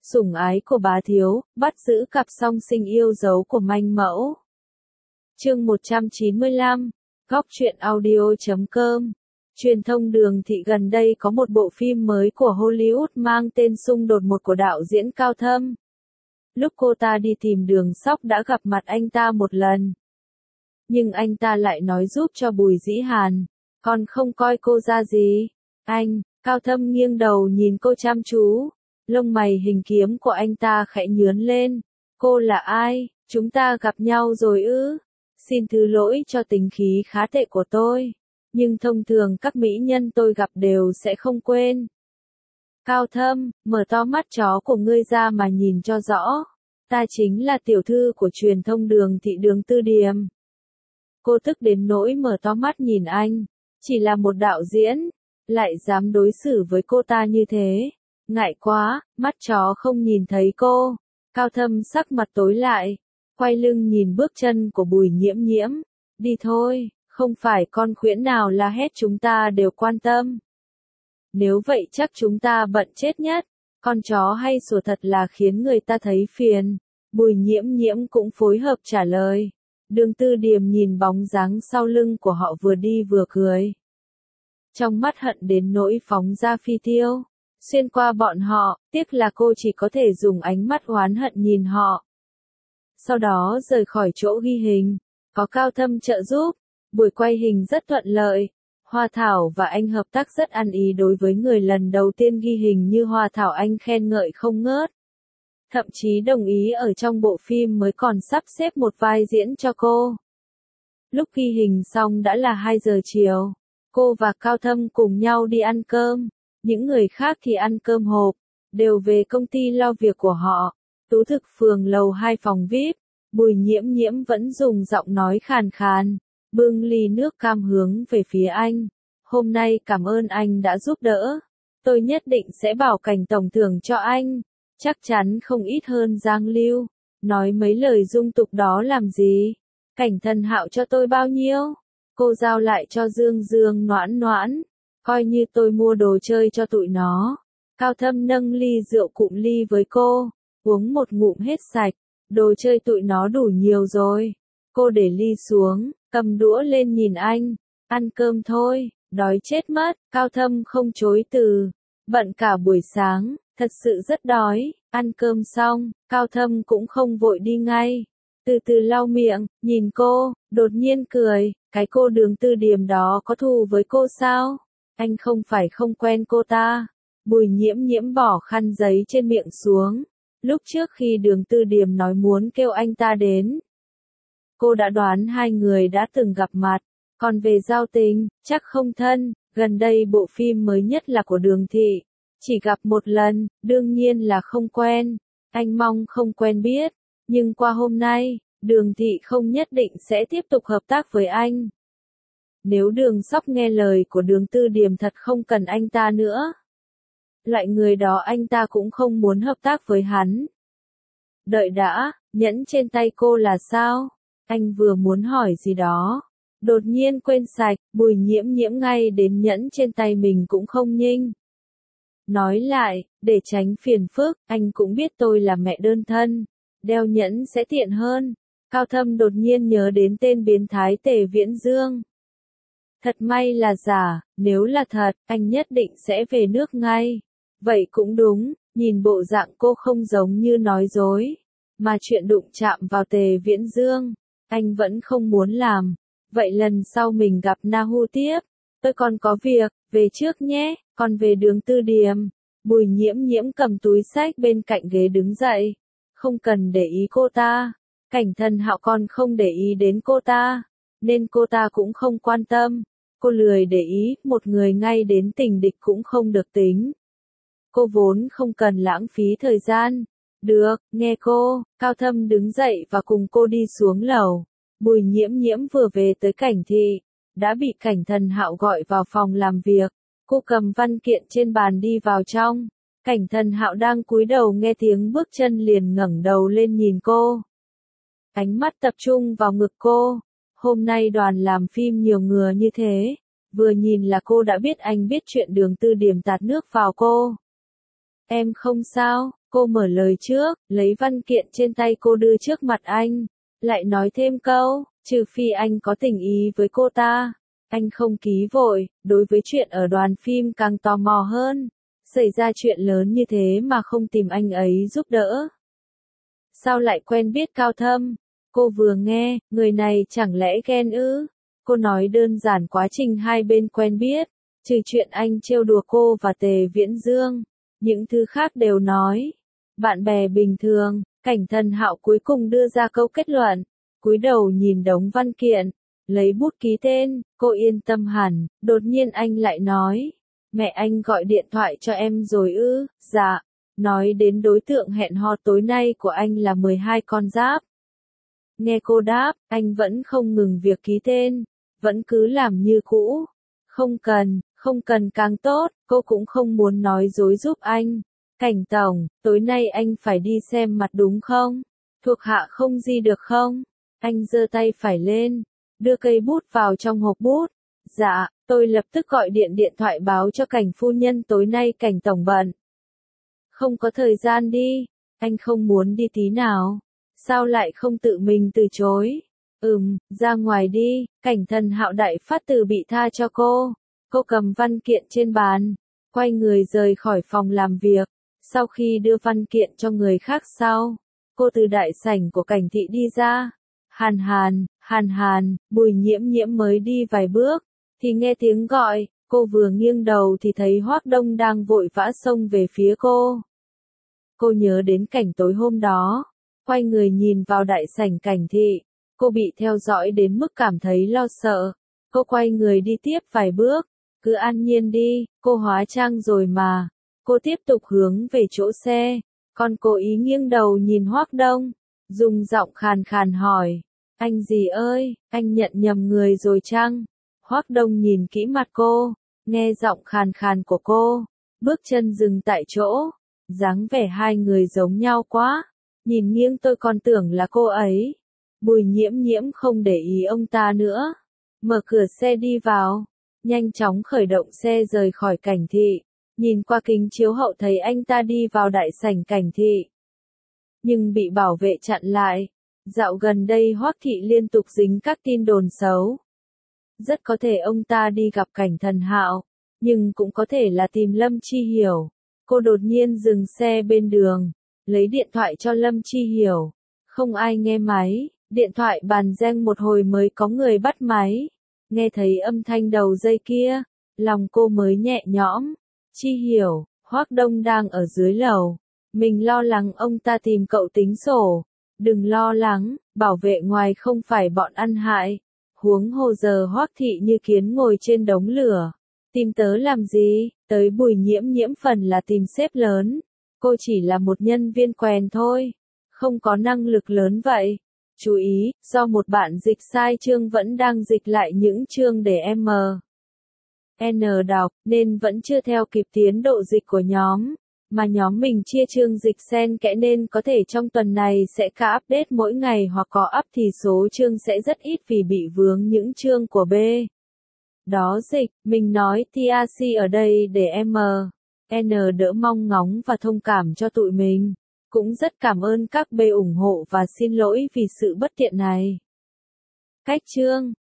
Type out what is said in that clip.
Sủng ái của bá thiếu, bắt giữ cặp song sinh yêu dấu của manh mẫu. Chương 195, Góc truyện audio.com. Truyền thông Đường Thị gần đây có một bộ phim mới của Hollywood mang tên Xung đột một của đạo diễn Cao Thâm. Lúc cô ta đi tìm Đường Sóc đã gặp mặt anh ta một lần. Nhưng anh ta lại nói giúp cho Bùi Dĩ Hàn, còn không coi cô ra gì. Cao Thâm nghiêng đầu nhìn cô chăm chú. Lông mày hình kiếm của anh ta khẽ nhướn lên. Cô là ai? Chúng ta gặp nhau rồi ư? Xin thứ lỗi cho tính khí khá tệ của tôi. Nhưng thông thường các mỹ nhân tôi gặp đều sẽ không quên. Cao Thâm, mở to mắt chó của ngươi ra mà nhìn cho rõ. Ta chính là tiểu thư của truyền thông Đường Thị Đường Tư Điềm. Cô tức đến nỗi mở to mắt nhìn anh. Chỉ là một đạo diễn, lại dám đối xử với cô ta như thế. Ngại quá, mắt chó không nhìn thấy cô. Cao Thâm sắc mặt tối lại, quay lưng nhìn bước chân của Bùi Nhiễm Nhiễm. Đi thôi, không phải con khuyển nào la hét chúng ta đều quan tâm. Nếu vậy chắc chúng ta bận chết nhất. Con chó hay sủa thật là khiến người ta thấy phiền. Bùi Nhiễm Nhiễm cũng phối hợp trả lời. Đường Tư Điềm nhìn bóng dáng sau lưng của họ vừa đi vừa cười. Trong mắt hận đến nỗi phóng ra phi tiêu. Xuyên qua bọn họ, tiếc là cô chỉ có thể dùng ánh mắt oán hận nhìn họ. Sau đó rời khỏi chỗ ghi hình, có Cao Thâm trợ giúp, buổi quay hình rất thuận lợi. Hoa Thảo và anh hợp tác rất ăn ý đối với người lần đầu tiên ghi hình như Hoa Thảo anh khen ngợi không ngớt. Thậm chí đồng ý ở trong bộ phim mới còn sắp xếp một vai diễn cho cô. Lúc ghi hình xong đã là 2 giờ chiều, cô và Cao Thâm cùng nhau đi ăn cơm. Những người khác thì ăn cơm hộp, đều về công ty lo việc của họ. Tú Thực Phường lầu 2 phòng VIP, Bùi Nhiễm Nhiễm vẫn dùng giọng nói khàn khàn, bưng ly nước cam hướng về phía anh. Hôm nay cảm ơn anh đã giúp đỡ. Tôi nhất định sẽ bảo Cảnh tổng thưởng cho anh. Chắc chắn không ít hơn Giang Lưu. Nói mấy lời dung tục đó làm gì? Cảnh Thần Hạo cho tôi bao nhiêu? Cô giao lại cho Dương Dương Noãn Noãn. Coi như tôi mua đồ chơi cho tụi nó. Cao Thâm nâng ly rượu cụm ly với cô, uống một ngụm hết sạch. Đồ chơi tụi nó đủ nhiều rồi. Cô để ly xuống, cầm đũa lên nhìn anh. Ăn cơm thôi, đói chết mất. Cao Thâm không chối từ. Bận cả buổi sáng, thật sự rất đói. Ăn cơm xong, Cao Thâm cũng không vội đi ngay. Từ từ lau miệng, nhìn cô, đột nhiên cười. Cái cô Đường Tư Điềm đó có thù với cô sao? Anh không phải không quen cô ta. Bùi Nhiễm Nhiễm bỏ khăn giấy trên miệng xuống. Lúc trước khi Đường Tư Điềm nói muốn kêu anh ta đến, cô đã đoán hai người đã từng gặp mặt. Còn về giao tình, chắc không thân. Gần đây bộ phim mới nhất là của Đường Thị. Chỉ gặp một lần, đương nhiên là không quen. Anh mong không quen biết. Nhưng qua hôm nay, Đường Thị không nhất định sẽ tiếp tục hợp tác với anh. Nếu Đường Sóc nghe lời của Đường Tư Điềm thật không cần anh ta nữa. Loại người đó anh ta cũng không muốn hợp tác với hắn. Đợi đã, nhẫn trên tay cô là sao? Anh vừa muốn hỏi gì đó. Đột nhiên quên sạch, Bùi Nhiễm Nhiễm ngay đến nhẫn trên tay mình cũng không nhinh. Nói lại, để tránh phiền phức, anh cũng biết tôi là mẹ đơn thân. Đeo nhẫn sẽ tiện hơn. Cao Thâm đột nhiên nhớ đến tên biến thái Tề Viễn Dương. Thật may là giả, nếu là thật, anh nhất định sẽ về nước ngay. Vậy cũng đúng, nhìn bộ dạng cô không giống như nói dối. Mà chuyện đụng chạm vào Tề Viễn Dương, anh vẫn không muốn làm. Vậy lần sau mình gặp Nahu tiếp. Tôi còn có việc, về trước nhé, còn về Đường Tư Điềm. Bùi Nhiễm Nhiễm cầm túi xách bên cạnh ghế đứng dậy. Không cần để ý cô ta. Cảnh Thần Hạo còn không để ý đến cô ta. Nên cô ta cũng không quan tâm. Cô lười để ý, một người ngay đến tình địch cũng không được tính. Cô vốn không cần lãng phí thời gian. Được, nghe cô. Cao Thâm đứng dậy và cùng cô đi xuống lầu. Bùi Nhiễm Nhiễm vừa về tới Cảnh Thị, đã bị Cảnh Thần Hạo gọi vào phòng làm việc. Cô cầm văn kiện trên bàn đi vào trong. Cảnh Thần Hạo đang cúi đầu nghe tiếng bước chân liền ngẩng đầu lên nhìn cô. Ánh mắt tập trung vào ngực cô. Hôm nay đoàn làm phim nhiều người như thế. Vừa nhìn là cô đã biết anh biết chuyện Đường Tư Điềm tạt nước vào cô. Em không sao, Cô mở lời trước, lấy văn kiện trên tay cô đưa trước mặt anh. Lại nói thêm câu, trừ phi anh có tình ý với cô ta. Anh không ký vội, đối với chuyện ở đoàn phim càng tò mò hơn. Xảy ra chuyện lớn như thế mà không tìm anh ấy giúp đỡ. Sao lại quen biết Cao Thâm? Cô vừa nghe, người này chẳng lẽ ghen ư? Cô nói đơn giản quá trình hai bên quen biết, trừ chuyện anh trêu đùa cô và Tề Viễn Dương. Những thứ khác đều nói. Bạn bè bình thường, Cảnh Thần Hạo cuối cùng đưa ra câu kết luận. Cúi đầu nhìn đống văn kiện, lấy bút ký tên, cô yên tâm hẳn, đột nhiên anh lại nói. Mẹ anh gọi điện thoại cho em rồi ư? Dạ. Nói đến đối tượng hẹn hò tối nay của anh là 12 con giáp. Nghe cô đáp, anh vẫn không ngừng việc ký tên, vẫn cứ làm như cũ. Không cần càng tốt, cô cũng không muốn nói dối giúp anh. Cảnh tổng, tối nay anh phải đi xem mặt đúng không? Thuộc hạ không gì được không? Anh giơ tay phải lên, đưa cây bút vào trong hộp bút. Dạ, tôi lập tức gọi điện thoại báo cho Cảnh phu nhân tối nay Cảnh tổng bận. Không có thời gian đi, anh không muốn đi tí nào. Sao lại không tự mình từ chối? Ra ngoài đi, Cảnh Thần Hạo đại phát từ bị tha cho cô. Cô cầm văn kiện trên bàn, quay người rời khỏi phòng làm việc. Sau khi đưa văn kiện cho người khác sau, cô từ đại sảnh của Cảnh thị đi ra. Hàn Hàn, Bùi Nhiễm Nhiễm mới đi vài bước, thì nghe tiếng gọi, cô vừa nghiêng đầu thì thấy Hoắc Đông đang vội vã xông về phía cô. Cô nhớ đến cảnh tối hôm đó, quay người nhìn vào đại sảnh Cảnh thị, cô bị theo dõi đến mức cảm thấy lo sợ. Cô quay người đi tiếp vài bước, cứ an nhiên đi, cô hóa trang rồi mà. Cô tiếp tục hướng về chỗ xe, còn cố ý nghiêng đầu nhìn Hoắc Đông, dùng giọng khàn khàn hỏi, anh gì ơi, anh nhận nhầm người rồi chăng? Hoắc Đông nhìn kỹ mặt cô, nghe giọng khàn khàn của cô, bước chân dừng tại chỗ, dáng vẻ hai người giống nhau quá, nhìn nghiêng tôi còn tưởng là cô ấy. Bùi Nhiễm Nhiễm không để ý ông ta nữa, mở cửa xe đi vào, nhanh chóng khởi động xe rời khỏi Cảnh thị. Nhìn qua kính chiếu hậu thấy anh ta đi vào đại sảnh Cảnh thị, nhưng bị bảo vệ chặn lại. Dạo gần đây Hoắc thị liên tục dính các tin đồn xấu. Rất có thể ông ta đi gặp Cảnh Thần Hạo, nhưng cũng có thể là tìm Lâm Chi Hiểu. Cô đột nhiên dừng xe bên đường, lấy điện thoại cho Lâm Chi Hiểu. Không ai nghe máy, điện thoại bàn reng một hồi mới có người bắt máy. Nghe thấy âm thanh đầu dây kia, lòng cô mới nhẹ nhõm. Chi Hiểu, Hoắc Đông đang ở dưới lầu. Mình lo lắng ông ta tìm cậu tính sổ. Đừng lo lắng, bảo vệ ngoài không phải bọn ăn hại. Huống hồ giờ Hoắc thị như kiến ngồi trên đống lửa. Tìm tớ làm gì? Tới Bùi Nhiễm Nhiễm phần là tìm sếp lớn. Cô chỉ là một nhân viên quèn thôi. Không có năng lực lớn vậy. Chú ý, do một bạn dịch sai chương vẫn đang dịch lại những chương để N đọc, nên vẫn chưa theo kịp tiến độ dịch của nhóm. Mà nhóm mình chia chương dịch xen kẽ nên có thể trong tuần này sẽ cả update mỗi ngày hoặc có up thì số chương sẽ rất ít vì bị vướng những chương của B. Đó dịch, mình nói TRC ở đây để N đỡ mong ngóng và thông cảm cho tụi mình. Cũng rất cảm ơn các B ủng hộ và xin lỗi vì sự bất tiện này. Cách chương